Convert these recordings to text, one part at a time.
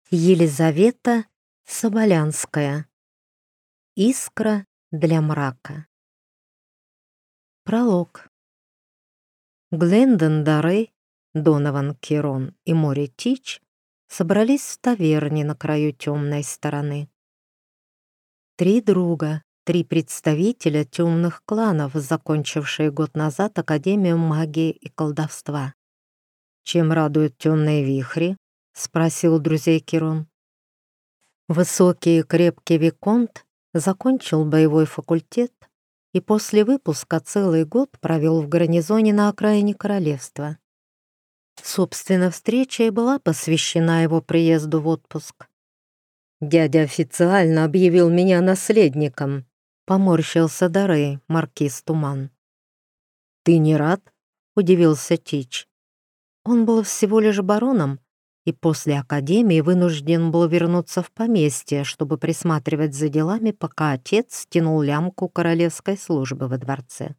Елизавета Соболянская. Искра для мрака. Пролог. Глендон Даррей, Донован Кирон и Мори Тич собрались в таверне на краю темной стороны. Три друга, три представителя темных кланов, закончившие год назад Академию магии и колдовства. «Чем радуют темные вихри?» — спросил друзей Кирон. Высокий и крепкий виконт закончил боевой факультет и после выпуска целый год провел в гарнизоне на окраине королевства. Собственно, встреча и была посвящена его приезду в отпуск. «Дядя официально объявил меня наследником», — поморщился Даррей, маркиз Туман. «Ты не рад?» — удивился Тич. Он был всего лишь бароном, и после академии вынужден был вернуться в поместье, чтобы присматривать за делами, пока отец тянул лямку королевской службы во дворце.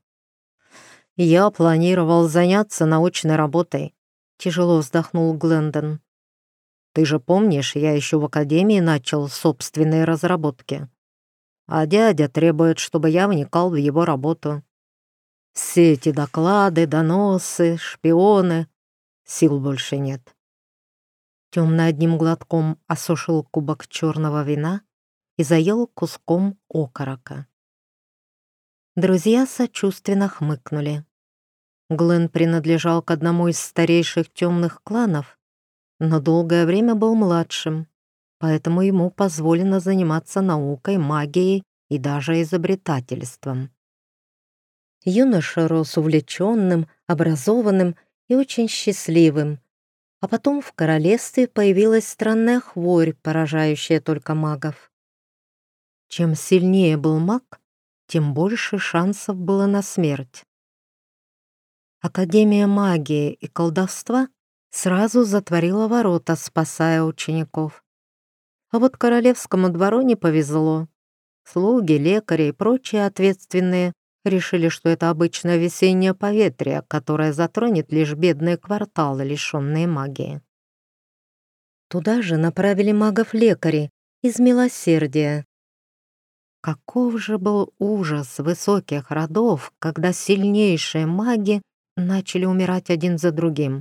«Я планировал заняться научной работой», — тяжело вздохнул Глендон. «Ты же помнишь, я еще в академии начал собственные разработки. А дядя требует, чтобы я вникал в его работу. Все эти доклады, доносы, шпионы. Сил больше нет». Темно одним глотком осушил кубок черного вина и заел куском окорока. Друзья сочувственно хмыкнули. Глен принадлежал к одному из старейших темных кланов, но долгое время был младшим, поэтому ему позволено заниматься наукой, магией и даже изобретательством. Юноша рос увлеченным, образованным и очень счастливым, а потом в королевстве появилась странная хворь, поражающая только магов. Чем сильнее был маг, тем больше шансов было на смерть. Академия магии и колдовства сразу затворила ворота, спасая учеников. А вот королевскому двору не повезло. Слуги, лекари и прочие ответственные решили, что это обычное весеннее поветрие, которое затронет лишь бедные кварталы, лишенные магии. Туда же направили магов-лекарей из милосердия. Каков же был ужас высоких родов, когда сильнейшие маги начали умирать один за другим.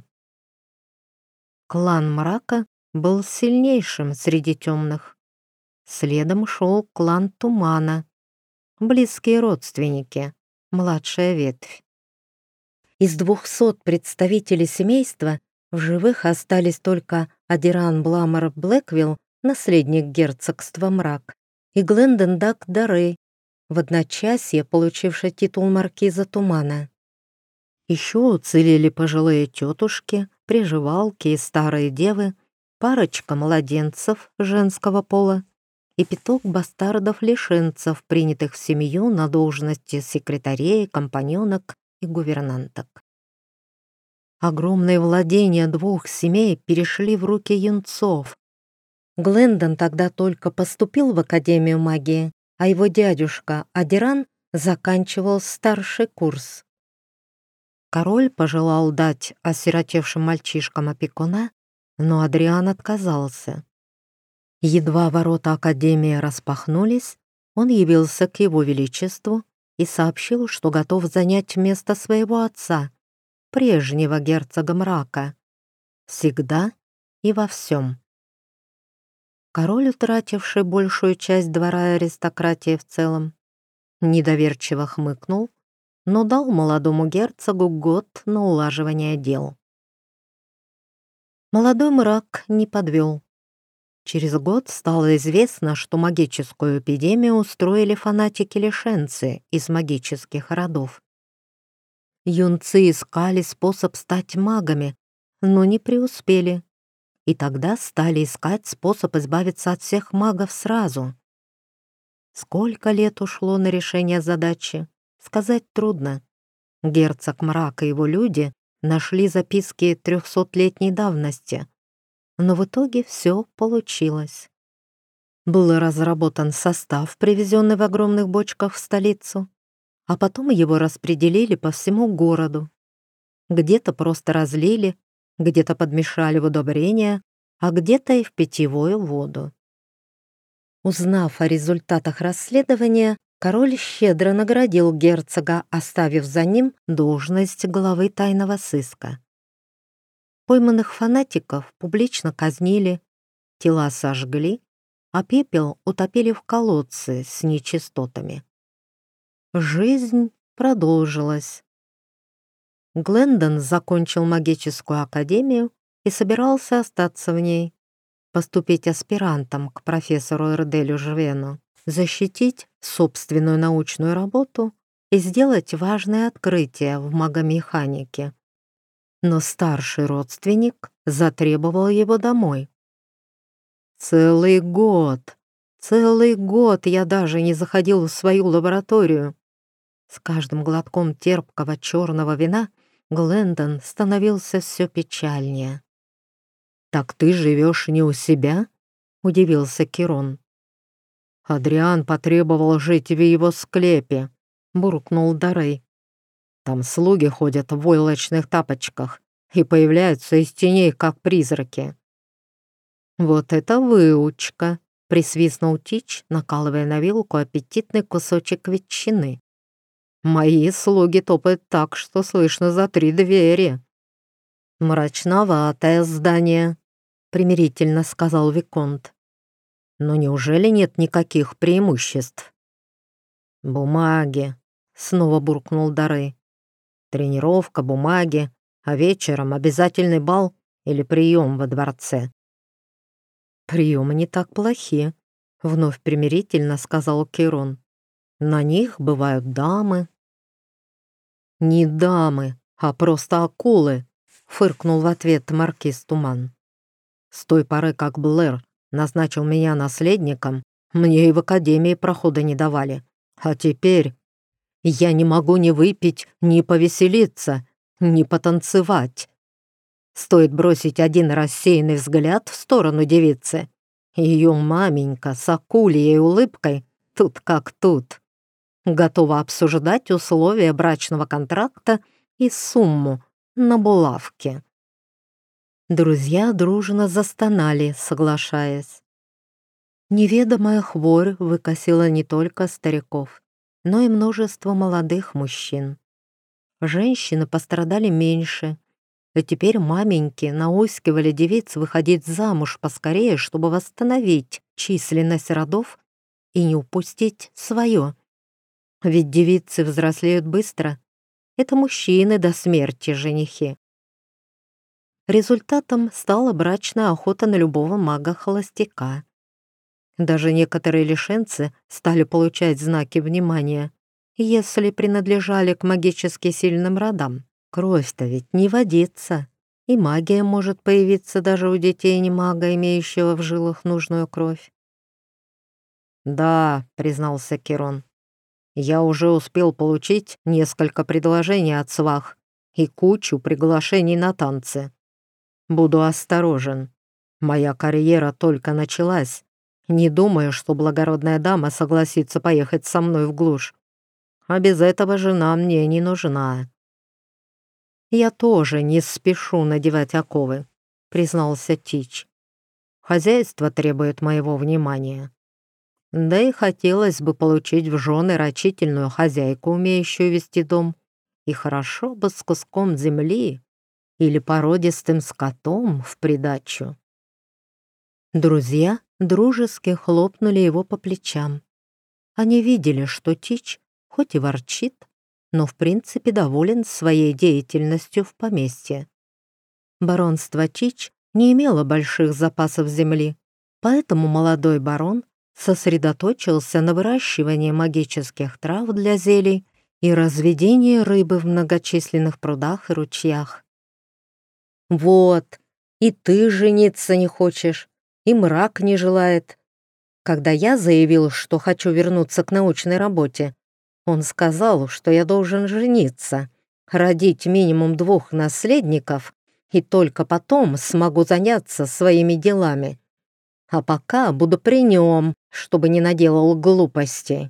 Клан Мрака был сильнейшим среди темных. Следом шел клан Тумана, близкие родственники, младшая ветвь. Из 200 представителей семейства в живых остались только Адиран Бламор Блэквилл, наследник герцогства Мрак, и Глендон Дак Даррей, в одночасье получивший титул маркиза Тумана. Еще уцелели пожилые тетушки, приживалки и старые девы, парочка младенцев женского пола и пяток бастардов-лишенцев, принятых в семью на должности секретарей, компаньонок и гувернанток. Огромные владения двух семей перешли в руки юнцов. Глендон тогда только поступил в Академию магии, а его дядюшка Адиран заканчивал старший курс. Король пожелал дать осиротевшим мальчишкам опекуна, но Адриан отказался. Едва ворота Академии распахнулись, он явился к его величеству и сообщил, что готов занять место своего отца, прежнего герцога Мрака, всегда и во всем. Король, утративший большую часть двора и аристократии в целом, недоверчиво хмыкнул, но дал молодому герцогу год на улаживание дел. Молодой Мрак не подвел. Через год стало известно, что магическую эпидемию устроили фанатики-лишенцы из магических родов. Юнцы искали способ стать магами, но не преуспели, и тогда стали искать способ избавиться от всех магов сразу. Сколько лет ушло на решение задачи, сказать трудно. Герцог Мрак и его люди нашли записки 300-летней давности, но в итоге все получилось. Был разработан состав, привезенный в огромных бочках в столицу, а потом его распределили по всему городу. Где-то просто разлили, где-то подмешали в удобрения, а где-то и в питьевую воду. Узнав о результатах расследования, король щедро наградил герцога, оставив за ним должность главы тайного сыска. Пойманных фанатиков публично казнили, тела сожгли, а пепел утопили в колодце с нечистотами. Жизнь продолжилась. Глендон закончил магическую академию и собирался остаться в ней, поступить аспирантом к профессору Эрделю Жвену, защитить собственную научную работу и сделать важное открытие в магомеханике. Но старший родственник затребовал его домой. Целый год я даже не заходил в свою лабораторию. С каждым глотком терпкого черного вина Глендон становился все печальнее. «Так ты живешь не у себя?» — удивился Кирон. «Адриан потребовал жить в его склепе», — буркнул Дарей. «Там слуги ходят в войлочных тапочках и появляются из теней, как призраки». «Вот это выучка!» — присвистнул Тич, накалывая на вилку аппетитный кусочек ветчины. «Мои слуги топают так, что слышно за 3 двери». «Мрачноватое здание», — примирительно сказал Виконт. «Но неужели нет никаких преимуществ?» «Бумаги», — снова буркнул Дарей. «Тренировка, бумаги, а вечером обязательный бал или прием во дворце». «Приемы не так плохи», — вновь примирительно сказал Кирон. «На них бывают дамы». «Не дамы, а просто акулы», — фыркнул в ответ маркиз Туман. «С той поры, как Блэр назначил меня наследником, мне и в академии прохода не давали. А теперь я не могу ни выпить, ни повеселиться, ни потанцевать. Стоит бросить один рассеянный взгляд в сторону девицы. Ее маменька с акульей улыбкой тут как тут. Готова обсуждать условия брачного контракта и сумму на булавке». Друзья дружно застонали, соглашаясь. Неведомая хворь выкосила не только стариков, но и множество молодых мужчин. Женщины пострадали меньше, и теперь маменьки наускивали девиц выходить замуж поскорее, чтобы восстановить численность родов и не упустить свое. Ведь девицы взрослеют быстро. Это мужчины до смерти женихи. Результатом стала брачная охота на любого мага-холостяка. Даже некоторые лишенцы стали получать знаки внимания, если принадлежали к магически сильным родам. Кровь-то ведь не водится, и магия может появиться даже у детей не мага, имеющего в жилах нужную кровь. «Да», — признался Кирон, — «я уже успел получить несколько предложений от свах и кучу приглашений на танцы. Буду осторожен. Моя карьера только началась. Не думаю, что благородная дама согласится поехать со мной в глушь. А без этого жена мне не нужна». «Я тоже не спешу надевать оковы», — признался Тич. «Хозяйство требует моего внимания. Да и хотелось бы получить в жены рачительную хозяйку, умеющую вести дом, и хорошо бы с куском земли или породистым скотом в придачу». Друзья дружески хлопнули его по плечам. Они видели, что Тич хоть и ворчит, но в принципе доволен своей деятельностью в поместье. Баронство Тич не имело больших запасов земли, поэтому молодой барон сосредоточился на выращивании магических трав для зелий и разведении рыбы в многочисленных прудах и ручьях. «Вот, и ты жениться не хочешь, и мрак не желает. Когда я заявил, что хочу вернуться к научной работе, он сказал, что я должен жениться, родить минимум 2 наследников, и только потом смогу заняться своими делами. А пока буду при нем, чтобы не наделал глупостей».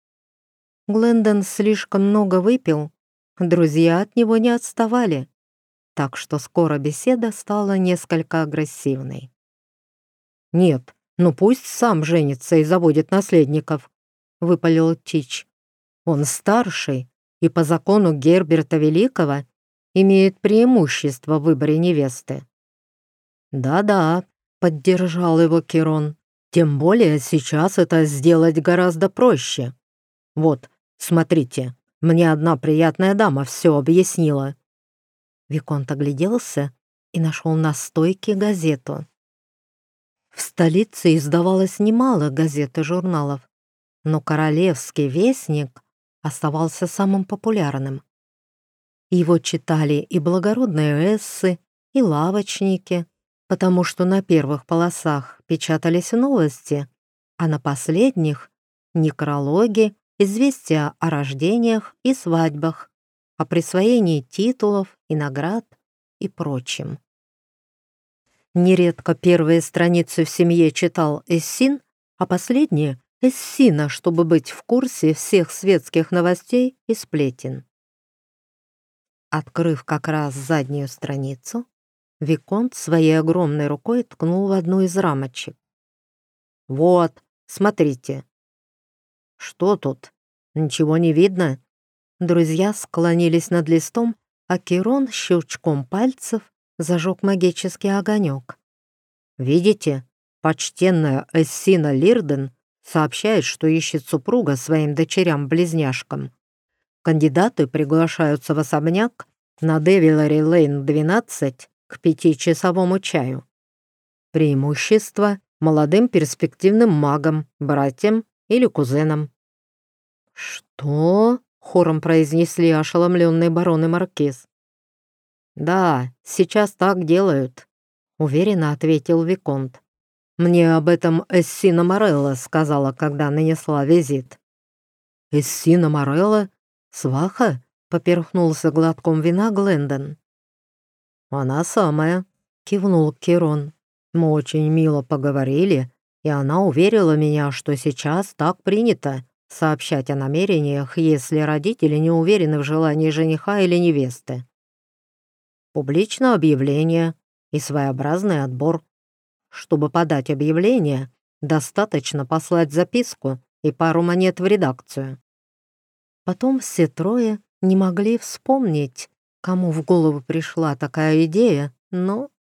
Глендон слишком много выпил, друзья от него не отставали, так что скоро беседа стала несколько агрессивной. «Нет, ну пусть сам женится и заводит наследников», — выпалил Тич. «Он старший и по закону Герберта Великого имеет преимущество в выборе невесты». «Да-да», — поддержал его Кирон. «Тем более сейчас это сделать гораздо проще. Вот, смотрите, мне одна приятная дама все объяснила». Виконт огляделся и нашел на стойке газету. В столице издавалось немало газет и журналов, но «Королевский вестник» оставался самым популярным. Его читали и благородные эссы, и лавочники, потому что на первых полосах печатались новости, а на последних — некрологи, известия о рождениях и свадьбах, о присвоении титулов и наград и прочем. Нередко первые страницы в семье читал Эссин, а последние — Эссина, чтобы быть в курсе всех светских новостей и сплетен. Открыв как раз заднюю страницу, Виконт своей огромной рукой ткнул в одну из рамочек. «Вот, смотрите». «Что тут? Ничего не видно?» Друзья склонились над листом, а Кирон щелчком пальцев зажег магический огонек. «Видите? Почтенная Эссина Лирден сообщает, что ищет супруга своим дочерям-близняшкам. Кандидаты приглашаются в особняк на Девилари Лейн 12 к 5-часовому чаю. Преимущество молодым перспективным магам, братьям или кузенам». «Что?» — хором произнесли ошеломленные барон и маркиз. «Да, сейчас так делают», — уверенно ответил Виконт. «Мне об этом Эссина Морелла сказала, когда нанесла визит». «Эссина Морелла? Сваха?» — поперхнулся глотком вина Глендон. «Она самая», — кивнул Кирон. «Мы очень мило поговорили, и она уверила меня, что сейчас так принято сообщать о намерениях, если родители не уверены в желании жениха или невесты. Публичное объявление и своеобразный отбор. Чтобы подать объявление, достаточно послать записку и пару монет в редакцию». Потом все трое не могли вспомнить, кому в голову пришла такая идея, но